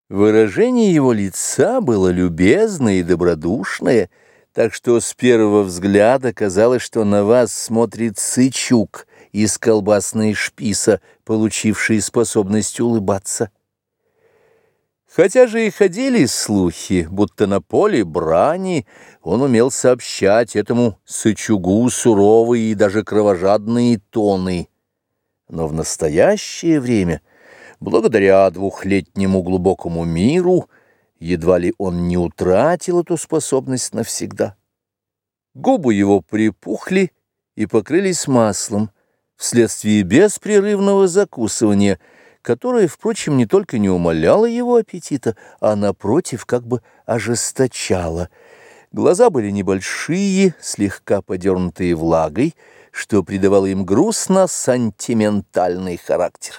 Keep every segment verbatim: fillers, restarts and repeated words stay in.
Выражение его лица было любезное и добродушное, так что с первого взгляда казалось, что на вас смотрит сычук из колбасной шписа, получивший способность улыбаться. Хотя же и ходили слухи, будто на поле брани он умел сообщать этому сычугу суровые и даже кровожадные тоны. Но в настоящее время, благодаря двухлетнему глубокому миру, едва ли он не утратил эту способность навсегда. Губы его припухли и покрылись маслом вследствие беспрерывного закусывания, которое, впрочем, не только не умаляло его аппетита, а, напротив, как бы ожесточало. Глаза были небольшие, слегка подернутые влагой, что придавало им грустно-сантиментальный характер.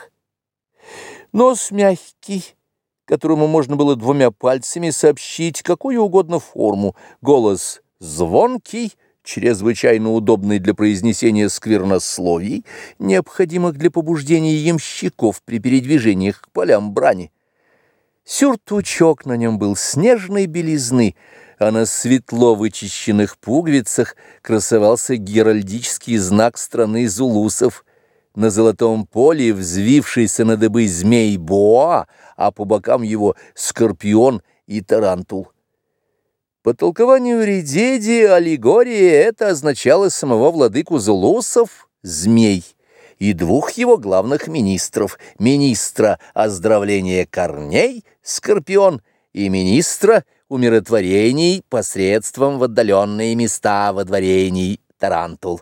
Нос мягкий, которому можно было двумя пальцами сообщить какую угодно форму, голос звонкий, чрезвычайно удобный для произнесения сквернословий, необходимых для побуждения ямщиков при передвижениях к полям брани. Сюртучок на нем был снежной белизны, а на светло вычищенных пуговицах красовался геральдический знак страны зулусов. На золотом поле взвившийся на дыбы змей Боа, а по бокам его скорпион и тарантул. По толкованию Редеди аллегория это означало самого владыку зулусов, змей, и двух его главных министров, министра оздоровления корней, скорпион, и министра умиротворений посредством в отдаленные места водворений, тарантул.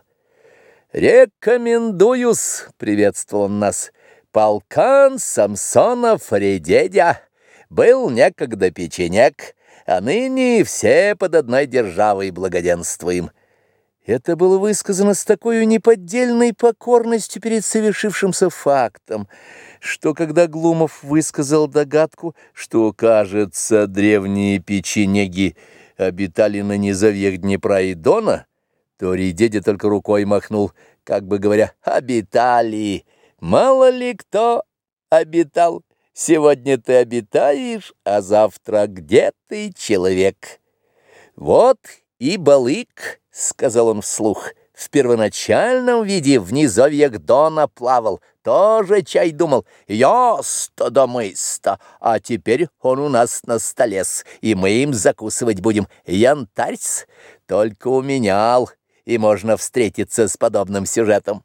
«Рекомендую-с», — приветствовал он нас, — «полкан Самсонов Редедя был некогда печенек, а ныне все под одной державой благоденствуем». Это было высказано с такой неподдельной покорностью перед совершившимся фактом, что когда Глумов высказал догадку, что, кажется, древние печенеги обитали на низовьях Днепра и Дона, то Редедя только рукой махнул, как бы говоря: «Обитали! Мало ли кто обитал! Сегодня ты обитаешь, а завтра где ты, человек?» «Вот и балык», — сказал он вслух, — «в первоначальном виде в низовьях Дона плавал, тоже чай думал, ясто да мысто, а теперь он у нас на столе-с, и мы им закусывать будем янтарь-с, только уменял, и можно встретиться с подобным сюжетом».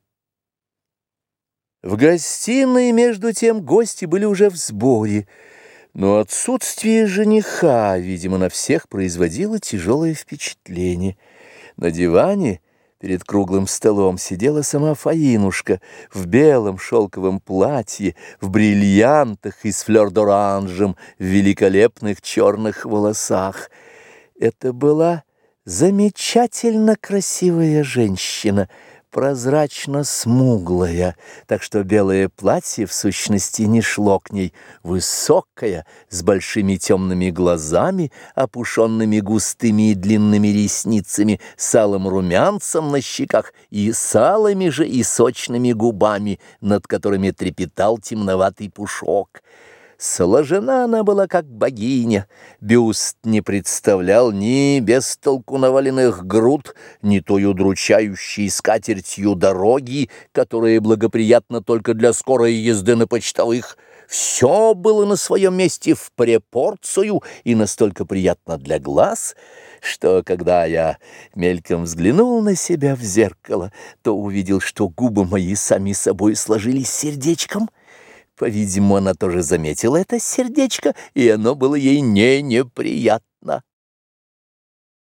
В гостиной, между тем, гости были уже в сборе, но отсутствие жениха, видимо, на всех производило тяжелое впечатление. На диване перед круглым столом сидела сама Фаинушка в белом шелковом платье, в бриллиантах и с флёр-д'оранжем, в великолепных черных волосах. Это была замечательно красивая женщина, прозрачно-смуглая, так что белое платье в сущности не шло к ней, высокая, с большими темными глазами, опушенными густыми и длинными ресницами, с алым румянцем на щеках и с алыми же и сочными губами, над которыми трепетал темноватый пушок. Сложена она была как богиня, бюст не представлял ни без толку наваленных груд, ни той удручающей скатертью дороги, которая благоприятна только для скорой езды на почтовых. Все было на своем месте в пропорцию и настолько приятно для глаз, что, когда я мельком взглянул на себя в зеркало, то увидел, что губы мои сами собой сложились сердечком. По-видимому, она тоже заметила это сердечко, и оно было ей не неприятно.